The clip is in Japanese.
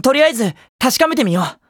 とりあえず確かめてみよう。